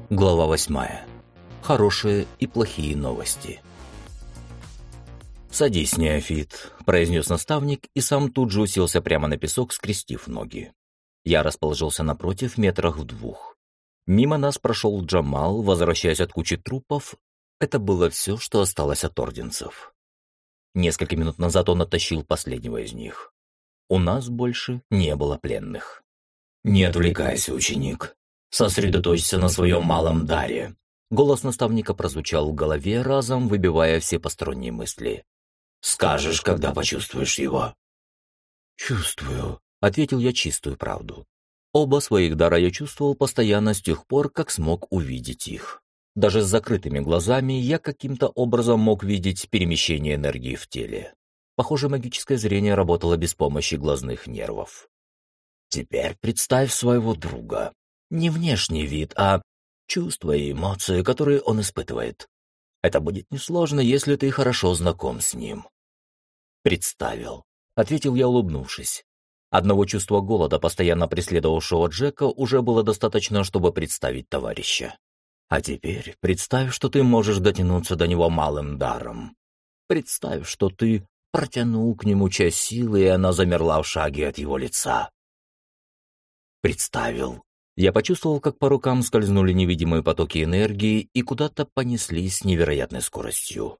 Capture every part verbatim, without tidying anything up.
Глава восьмая. Хорошие и плохие новости. «Садись, неофит», — произнес наставник и сам тут же уселся прямо на песок, скрестив ноги. Я расположился напротив, метрах в двух. Мимо нас прошел Джамал, возвращаясь от кучи трупов. Это было все, что осталось от орденцев. Несколько минут назад он оттащил последнего из них. У нас больше не было пленных. «Не отвлекайся, ученик. Сосредоточься на своем малом даре». Голос наставника прозвучал в голове, разом выбивая все посторонние мысли. «Скажешь, когда почувствуешь его». «Чувствую», — ответил я чистую правду. Оба своих дара я чувствовал постоянно с тех пор, как смог увидеть их. Даже с закрытыми глазами я каким-то образом мог видеть перемещение энергии в теле. Похоже, магическое зрение работало без помощи глазных нервов. «Теперь представь своего друга. Не внешний вид, а чувства и эмоции, которые он испытывает. Это будет несложно, если ты хорошо знаком с ним». «Представил», — ответил я, улыбнувшись. Одного чувства голода, постоянно преследовавшего Джека, уже было достаточно, чтобы представить товарища. А теперь представь, что ты можешь дотянуться до него малым даром. Представь, что ты протянул к нему часть силы, и она замерла в шаге от его лица. Представил. Я почувствовал, как по рукам скользнули невидимые потоки энергии и куда-то понеслись с невероятной скоростью.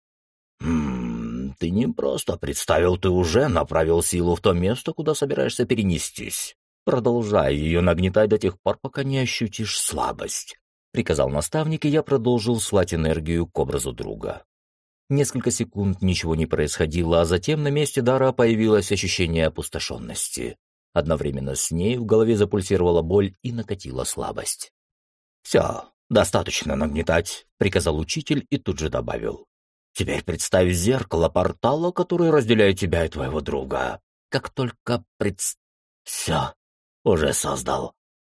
«Хм, ты не просто представил, ты уже направил силу в то место, куда собираешься перенестись. Продолжай ее нагнетать до тех пор, пока не ощутишь слабость», — приказал наставник, и я продолжил слать энергию к образу друга. Несколько секунд ничего не происходило, а затем на месте дара появилось ощущение опустошенности. Одновременно с ней в голове запульсировала боль и накатила слабость. «Все, достаточно нагнетать», — приказал учитель и тут же добавил. «Теперь представь зеркало портала, которое разделяет тебя и твоего друга. Как только предс... Все, уже создал.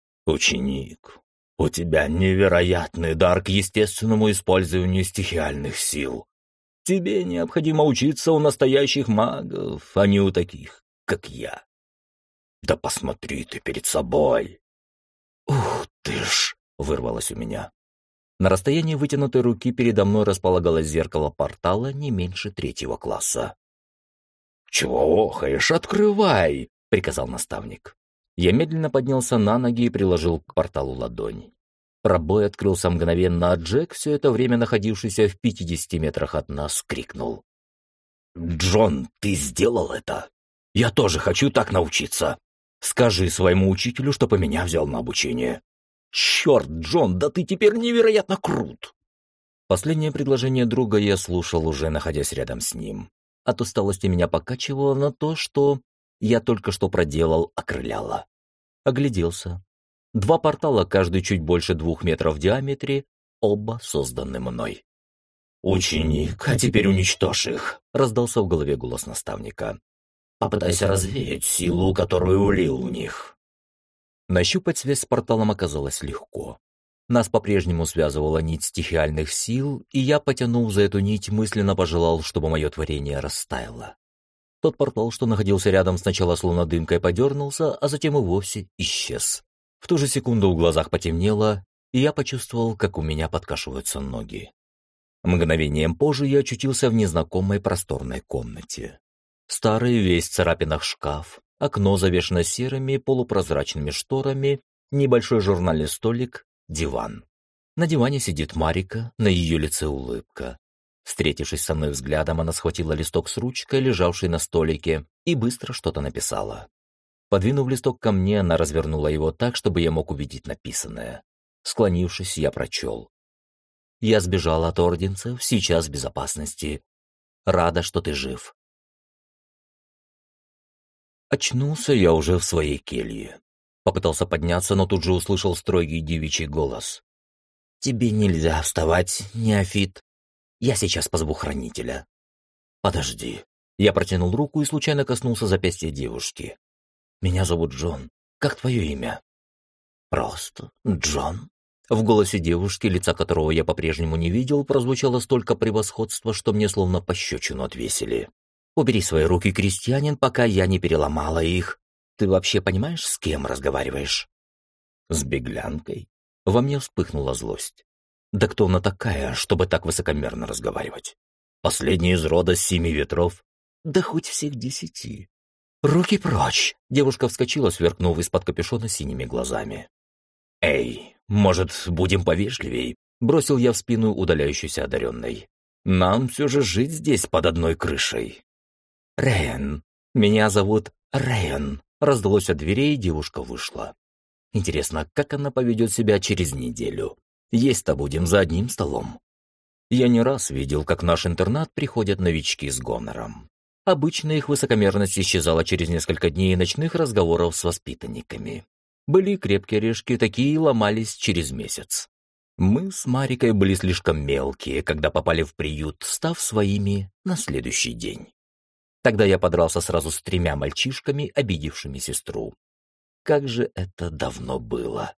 Ученик, у тебя невероятный дар к естественному использованию стихиальных сил. Тебе необходимо учиться у настоящих магов, а не у таких, как я. Да посмотри ты перед собой!» «Ух ты ж!» — вырвалось у меня. На расстоянии вытянутой руки передо мной располагалось зеркало портала не меньше третьего класса. «Чего охаешь? Открывай!» — приказал наставник. Я медленно поднялся на ноги и приложил к порталу ладонь. Пробой открылся мгновенно, а Джек, все это время находившийся в пятидесяти метрах от нас, крикнул. «Джон, ты сделал это? Я тоже хочу так научиться. Скажи своему учителю, чтобы меня взял на обучение. Черт, Джон, да ты теперь невероятно крут!» Последнее предложение друга я слушал, уже находясь рядом с ним. От усталости меня покачивало, на то, что я только что проделал, окрыляло. Огляделся. Два портала, каждый чуть больше двух метров в диаметре, оба созданы мной. «Ученик, а теперь уничтожь их!» — раздался в голове голос наставника. «Попытайся развеять силу, которую улил в них». Нащупать связь с порталом оказалось легко. Нас по-прежнему связывала нить стихиальных сил, и я, потянув за эту нить, мысленно пожелал, чтобы мое творение растаяло. Тот портал, что находился рядом, сначала словно дымкой подернулся, а затем и вовсе исчез. В ту же секунду в глазах потемнело, и я почувствовал, как у меня подкашиваются ноги. Мгновением позже я очутился в незнакомой просторной комнате. Старый, весь в царапинах шкаф, окно завешено серыми полупрозрачными шторами, небольшой журнальный столик, диван. На диване сидит Марика, на ее лице улыбка. Встретившись со мной взглядом, она схватила листок с ручкой, лежавшей на столике, и быстро что-то написала. Подвинув листок ко мне, она развернула его так, чтобы я мог увидеть написанное. Склонившись, я прочел. «Я сбежала от орденцев, сейчас в безопасности. Рада, что ты жив». Очнулся я уже в своей келье. Попытался подняться, но тут же услышал строгий девичий голос. «Тебе нельзя вставать, неофит. Я сейчас позову хранителя». «Подожди». Я протянул руку и случайно коснулся запястья девушки. «Меня зовут Джон. Как твое имя?» «Просто Джон». В голосе девушки, лица которого я по-прежнему не видел, прозвучало столько превосходства, что мне словно пощечину отвесили. «Убери свои руки, крестьянин, пока я не переломала их. Ты вообще понимаешь, с кем разговариваешь?» «С беглянкой?» Во мне вспыхнула злость. Да кто она такая, чтобы так высокомерно разговаривать? Последняя из рода семи ветров? Да хоть всех десяти. «Руки прочь!» — девушка вскочила, сверкнув из-под капюшона синими глазами. «Эй, может, будем повежливей?» — бросил я в спину удаляющейся одаренной. «Нам все же жить здесь под одной крышей». «Рэйн, меня зовут Рэйн», — раздалось от дверей, и девушка вышла. «Интересно, как она поведет себя через неделю? Есть-то будем за одним столом». Я не раз видел, как в наш интернат приходят новички с гонором. Обычно их высокомерность исчезала через несколько дней ночных разговоров с воспитанниками. Были крепкие орешки, такие ломались через месяц. Мы с Марикой были слишком мелкие, когда попали в приют, став своими на следующий день. Тогда я подрался сразу с тремя мальчишками, обидевшими сестру. Как же это давно было.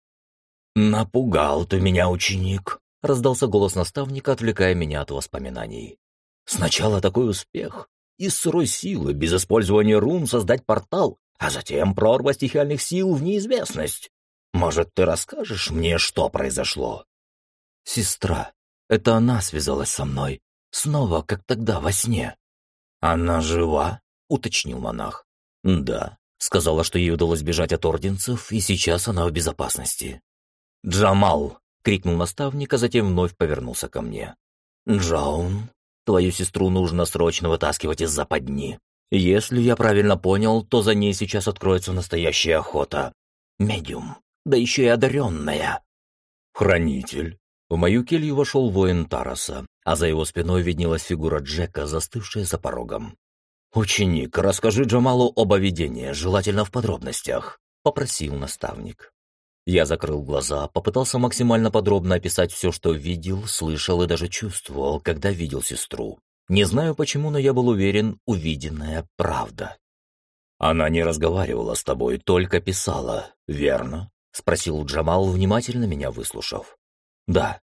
«Напугал ты меня, ученик», — раздался голос наставника, отвлекая меня от воспоминаний. «Сначала такой успех. Из сырой силы, без использования рун, создать портал, а затем прорва стихиальных сил в неизвестность. Может, ты расскажешь мне, что произошло?» «Сестра. Это она связалась со мной. Снова, как тогда, во сне». «Она жива?» — уточнил монах. «Да», — сказала, что ей удалось бежать от орденцев, и сейчас она в безопасности. «Джамал!» — крикнул наставник, а затем вновь повернулся ко мне. «Джаун, твою сестру нужно срочно вытаскивать из западни. Если я правильно понял, то за ней сейчас откроется настоящая охота. Медиум, да еще и одаренная». «Хранитель». В мою келью вошел воин Тараса, а за его спиной виднелась фигура Джека, застывшая за порогом. «Ученик, расскажи Джамалу об видении, желательно в подробностях», — попросил наставник. Я закрыл глаза, попытался максимально подробно описать все, что видел, слышал и даже чувствовал, когда видел сестру. Не знаю почему, но я был уверен, увиденная правда. «Она не разговаривала с тобой, только писала, верно?» — спросил Джамал, внимательно меня выслушав. «Да».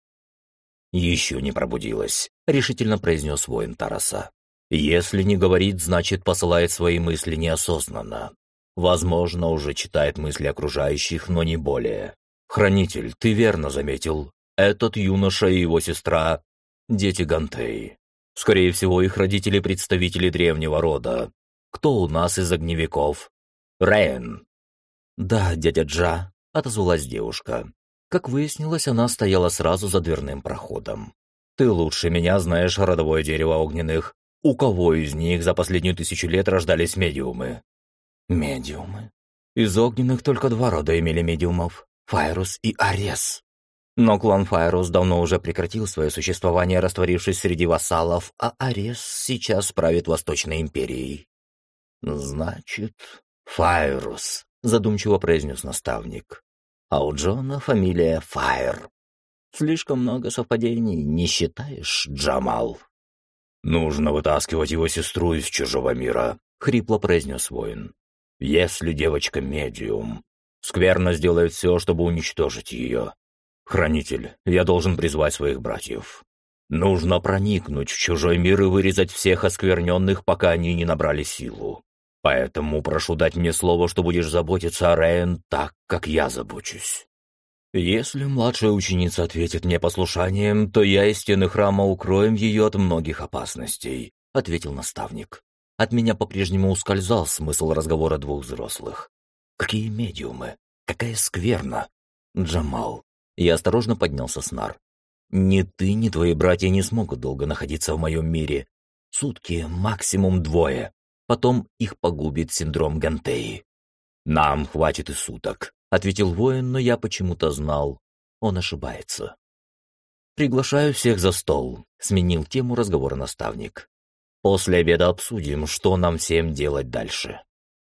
«Еще не пробудилась», — решительно произнес воин Тараса. «Если не говорит, значит, посылает свои мысли неосознанно. Возможно, уже читает мысли окружающих, но не более. Хранитель, ты верно заметил. Этот юноша и его сестра – дети Гантеи. Скорее всего, их родители – представители древнего рода. Кто у нас из огневиков? Рэйн». «Да, дядя Джа», – отозвалась девушка. Как выяснилось, она стояла сразу за дверным проходом. «Ты лучше меня знаешь родовое дерево огненных. У кого из них за последнюю тысячу лет рождались медиумы?» «Медиумы. Из огненных только два рода имели медиумов – Файрус и Арес. Но клан Файрус давно уже прекратил свое существование, растворившись среди вассалов, а Арес сейчас правит Восточной империей». «Значит, Файрус», – задумчиво произнес наставник. «А у Джона фамилия Файр. Слишком много совпадений, не считаешь, Джамал?» «Нужно вытаскивать его сестру из чужого мира», — хрипло произнес воин. «Если девочка медиум, скверно сделает все, чтобы уничтожить ее. Хранитель, я должен призвать своих братьев. Нужно проникнуть в чужой мир и вырезать всех оскверненных, пока они не набрали силу. Поэтому прошу дать мне слово, что будешь заботиться о Рэйн так, как я забочусь. Если младшая ученица ответит мне послушанием, то я и стены храма укроем ее от многих опасностей», — ответил наставник. От меня по-прежнему ускользал смысл разговора двух взрослых. «Какие медиумы? Какая скверна?» «Джамал». Я осторожно поднялся с нар. «Ни ты, ни твои братья не смогут долго находиться в моем мире. Сутки, максимум двое. Потом их погубит синдром Гантеи». «Нам хватит и суток», — ответил воин, но я почему-то знал, он ошибается. «Приглашаю всех за стол», — сменил тему разговора наставник. «После обеда обсудим, что нам всем делать дальше».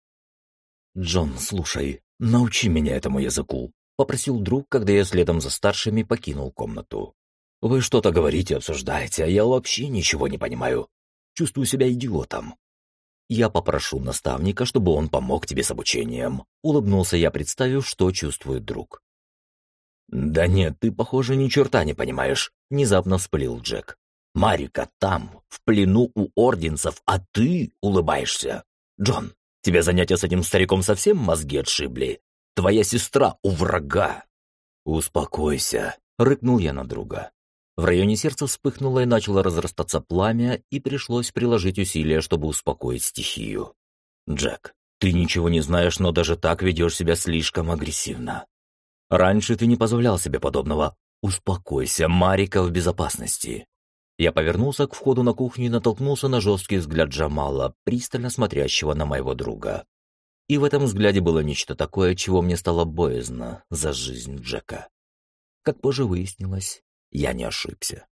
«Джон, слушай, научи меня этому языку», — попросил друг, когда я следом за старшими покинул комнату. «Вы что-то говорите, обсуждаете, а я вообще ничего не понимаю. Чувствую себя идиотом». «Я попрошу наставника, чтобы он помог тебе с обучением», — улыбнулся я, представив, что чувствует друг. «Да нет, ты, похоже, ни черта не понимаешь», — внезапно вспылил Джек. «Марика там, в плену у орденцев, а ты улыбаешься. Джон, тебе занятия с этим стариком совсем мозги отшибли? Твоя сестра у врага». «Успокойся», — рыкнул я на друга. В районе сердца вспыхнуло и начало разрастаться пламя, и пришлось приложить усилия, чтобы успокоить стихию. «Джек, ты ничего не знаешь, но даже так ведешь себя слишком агрессивно. Раньше ты не позволял себе подобного. Успокойся, Марика в безопасности». Я повернулся к входу на кухню и натолкнулся на жесткий взгляд Джамала, пристально смотрящего на моего друга. И в этом взгляде было нечто такое, чего мне стало боязно за жизнь Джека. Как позже выяснилось, я не ошибся.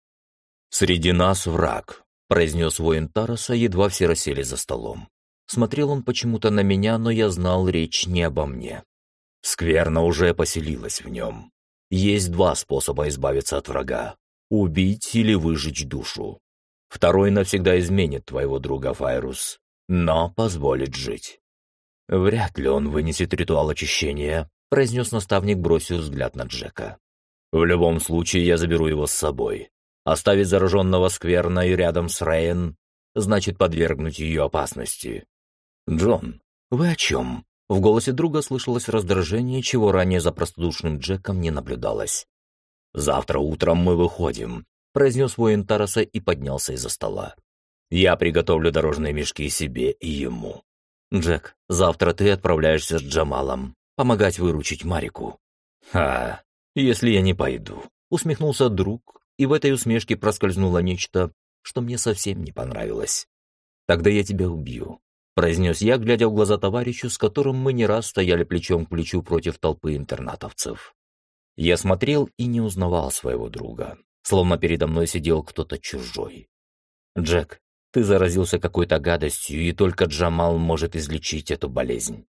«Среди нас враг», — произнес воин Тараса, едва все рассели за столом. Смотрел он почему-то на меня, но я знал, речь не обо мне. Скверна уже поселилась в нем. Есть два способа избавиться от врага: убить или выжечь душу. Второй навсегда изменит твоего друга Файрус, но позволит жить. «Вряд ли он вынесет ритуал очищения», — произнес наставник, бросив взгляд на Джека. «В любом случае я заберу его с собой. Оставить зараженного скверной рядом с Рейн значит подвергнуть ее опасности». «Джон, вы о чем?» В голосе друга слышалось раздражение, чего ранее за простодушным Джеком не наблюдалось. «Завтра утром мы выходим», — произнес воин Тараса и поднялся из-за стола. «Я приготовлю дорожные мешки себе и ему. Джек, завтра ты отправляешься с Джамалом помогать выручить Марику». «Ха, если я не пойду», — усмехнулся друг, и в этой усмешке проскользнуло нечто, что мне совсем не понравилось. «Тогда я тебя убью», — произнес я, глядя в глаза товарищу, с которым мы не раз стояли плечом к плечу против толпы интернатовцев. Я смотрел и не узнавал своего друга, словно передо мной сидел кто-то чужой. «Джек, ты заразился какой-то гадостью, и только Джамал может излечить эту болезнь.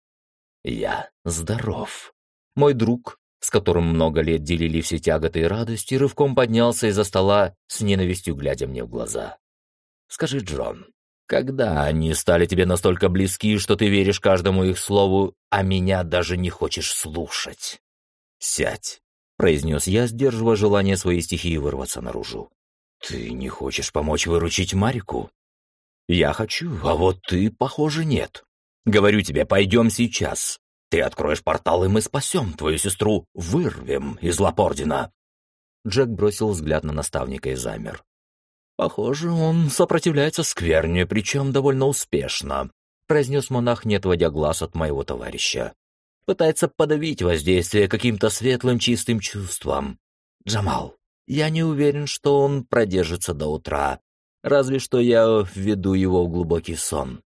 Я здоров». Мой друг, с которым много лет делили все тяготы и радости, рывком поднялся из-за стола, с ненавистью глядя мне в глаза. «Скажи, Джон, когда они стали тебе настолько близки, что ты веришь каждому их слову, а меня даже не хочешь слушать?» «Сядь», — произнес я, сдерживая желание своей стихии вырваться наружу. «Ты не хочешь помочь выручить Марику?» «Я хочу, а вот ты, похоже, нет. Говорю тебе, пойдем сейчас. Ты откроешь портал, и мы спасем твою сестру, вырвем из лап Ордена». Джек бросил взгляд на наставника и замер. «Похоже, он сопротивляется скверне, причем довольно успешно», — произнес монах, не отводя глаз от моего товарища. «Пытается подавить воздействие каким-то светлым чистым чувством. Джамал, я не уверен, что он продержится до утра. Разве что я введу его в глубокий сон.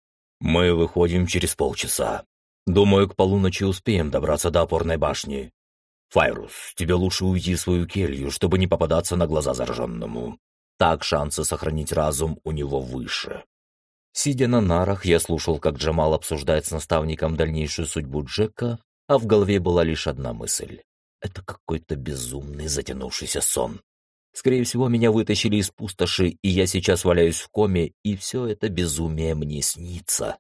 Мы выходим через полчаса. Думаю, к полуночи успеем добраться до опорной башни. Файрус, тебе лучше уйти в свою келью, чтобы не попадаться на глаза зараженному. Так шансы сохранить разум у него выше». Сидя на нарах, я слушал, как Джамал обсуждает с наставником дальнейшую судьбу Джека, а в голове была лишь одна мысль. Это какой-то безумный затянувшийся сон. Скорее всего, меня вытащили из пустоши, и я сейчас валяюсь в коме, и все это безумие мне снится.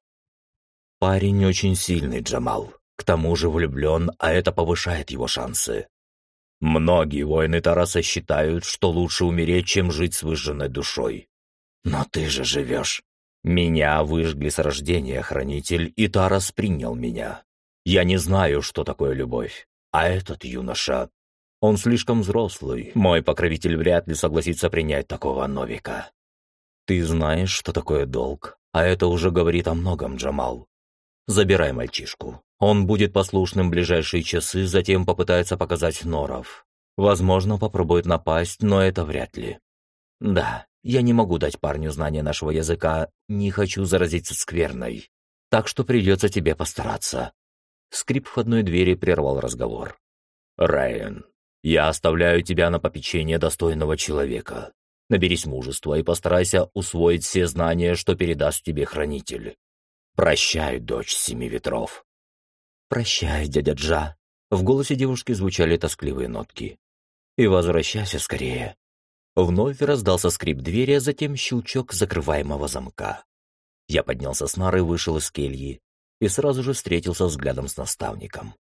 Парень очень сильный, Джамал. К тому же влюблен, а это повышает его шансы. Многие воины Тараса считают, что лучше умереть, чем жить с выжженной душой. Но ты же живешь. Меня выжгли с рождения, хранитель, и Тарас принял меня. Я не знаю, что такое любовь. А этот юноша... Он слишком взрослый. Мой покровитель вряд ли согласится принять такого новика. Ты знаешь, что такое долг, а это уже говорит о многом, Джамал. Забирай мальчишку. Он будет послушным ближайшие часы, затем попытается показать норов. Возможно, попробует напасть, но это вряд ли. Да, я не могу дать парню знания нашего языка, не хочу заразиться скверной. Так что придется тебе постараться. Скрип входной двери прервал разговор. Райан, я оставляю тебя на попечение достойного человека. Наберись мужества и постарайся усвоить все знания, что передаст тебе хранитель. Прощай, дочь семи ветров. Прощай, дядя Джа. В голосе девушки звучали тоскливые нотки. И возвращайся скорее. Вновь раздался скрип двери, а затем щелчок закрываемого замка. Я поднялся с нары, вышел из кельи и сразу же встретился взглядом с наставником.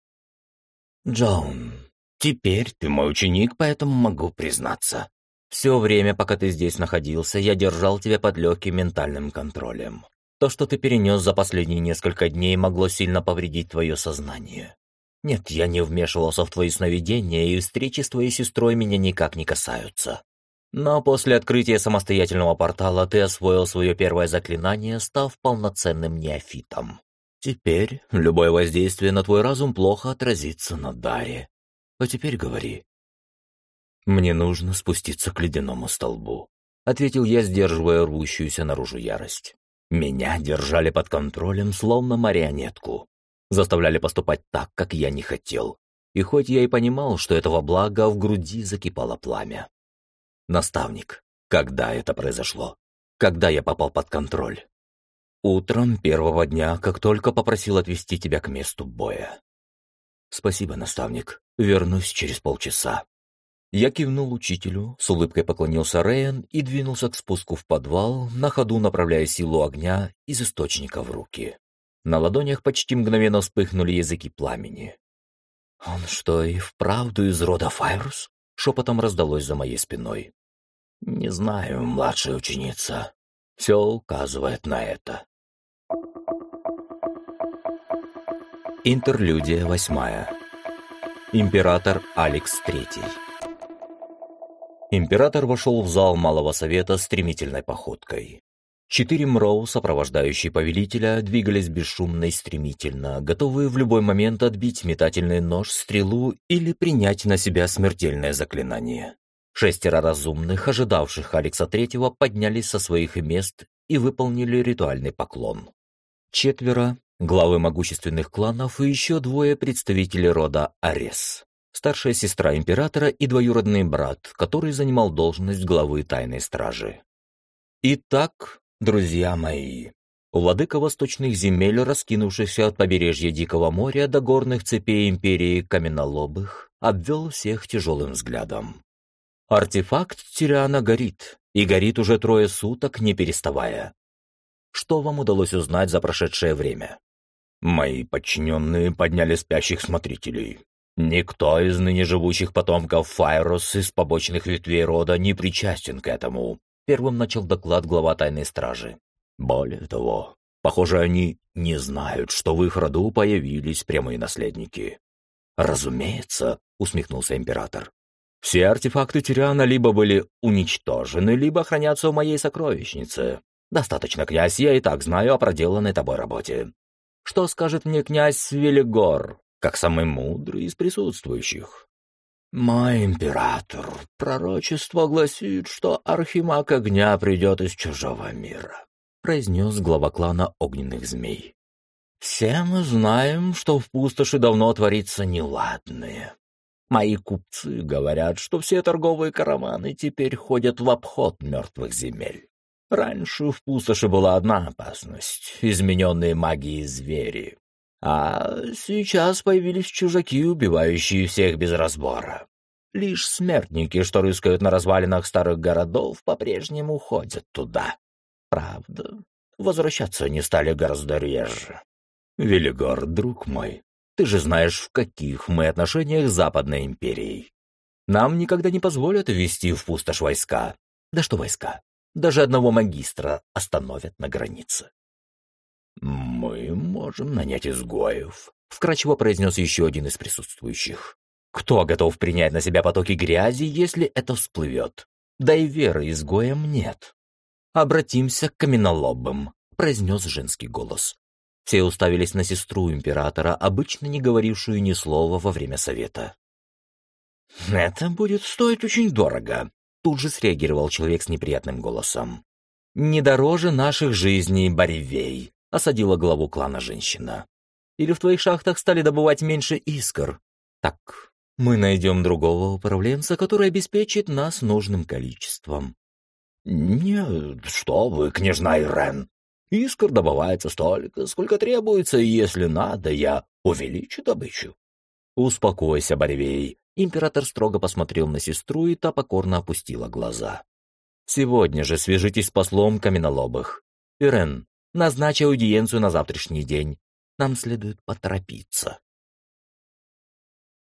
Джон, теперь ты мой ученик, поэтому могу признаться. Все время, пока ты здесь находился, я держал тебя под легким ментальным контролем. То, что ты перенес за последние несколько дней, могло сильно повредить твое сознание. Нет, я не вмешивался в твои сновидения, и встречи с твоей сестрой меня никак не касаются. Но после открытия самостоятельного портала ты освоил свое первое заклинание, став полноценным неофитом. Теперь любое воздействие на твой разум плохо отразится на даре. А теперь говори. Мне нужно спуститься к ледяному столбу, ответил я, сдерживая рвущуюся наружу ярость. Меня держали под контролем, словно марионетку. Заставляли поступать так, как я не хотел. И хоть я и понимал, что этого блага, в груди закипало пламя. Наставник, когда это произошло? Когда я попал под контроль? Утром первого дня, как только попросил отвезти тебя к месту боя. Спасибо, наставник. Вернусь через полчаса. Я кивнул учителю, с улыбкой поклонился Рейан и двинулся к спуску в подвал, на ходу направляя силу огня из источника в руки. На ладонях почти мгновенно вспыхнули языки пламени. «Он что, и вправду из рода Файрус?» — шепотом раздалось за моей спиной. «Не знаю, младшая ученица. Все указывает на это». Интерлюдия восьмая. Император Алекс Третий. Император вошел в зал Малого Совета стремительной походкой. Четыре мроу, сопровождающие повелителя, двигались бесшумно и стремительно, готовые в любой момент отбить метательный нож, стрелу или принять на себя смертельное заклинание. Шестеро разумных, ожидавших Алекса Третьего, поднялись со своих мест и выполнили ритуальный поклон. Четверо — главы могущественных кланов и еще двое представителей рода Арес. Старшая сестра императора и двоюродный брат, который занимал должность главы тайной стражи. Итак, друзья мои, владыка восточных земель, раскинувшихся от побережья Дикого моря до горных цепей империи Каменолобых, обвел всех тяжелым взглядом. Артефакт Тириана горит, и горит уже трое суток, не переставая. Что вам удалось узнать за прошедшее время? Мои подчиненные подняли спящих смотрителей. Никто из ныне живущих потомков Файрус из побочных ветвей рода не причастен к этому. Первым начал доклад глава тайной стражи. Более того, похоже, они не знают, что в их роду появились прямые наследники. Разумеется, усмехнулся император. Все артефакты Тириана либо были уничтожены, либо хранятся в моей сокровищнице. Достаточно, князь, я и так знаю о проделанной тобой работе. Что скажет мне князь Велигор, как самый мудрый из присутствующих? «Мой император, пророчество гласит, что архимаг огня придет из чужого мира», произнес глава клана огненных змей. «Все мы знаем, что в пустоши давно творится неладное. Мои купцы говорят, что все торговые караваны теперь ходят в обход мертвых земель. Раньше в пустоши была одна опасность — измененные магией звери. А сейчас появились чужаки, убивающие всех без разбора. Лишь смертники, что рыскают на развалинах старых городов, по-прежнему ходят туда. Правда, возвращаться они стали гораздо реже. Велигор, друг мой, ты же знаешь, в каких мы отношениях с Западной империей. Нам никогда не позволят ввести в пустошь войска. Да что войска? Даже одного магистра остановят на границе. «Мы можем нанять изгоев», — вкратчиво произнес еще один из присутствующих. «Кто готов принять на себя потоки грязи, если это всплывет? Да и веры изгоям нет». «Обратимся к каменолобым», — произнес женский голос. Все уставились на сестру императора, обычно не говорившую ни слова во время совета. «Это будет стоить очень дорого», — тут же среагировал человек с неприятным голосом. «Не дороже наших жизней, Боревей», — осадила главу клана женщина. «Или в твоих шахтах стали добывать меньше искр? Так, мы найдем другого управленца, который обеспечит нас нужным количеством». «Нет, что вы, княжна Ирен. Искр добывается столько, сколько требуется, и если надо, я увеличу добычу». «Успокойся, Боревей», — император строго посмотрел на сестру, и та покорно опустила глаза. «Сегодня же свяжитесь с послом Каменолобых. Ирен, назначь аудиенцию на завтрашний день. Нам следует поторопиться».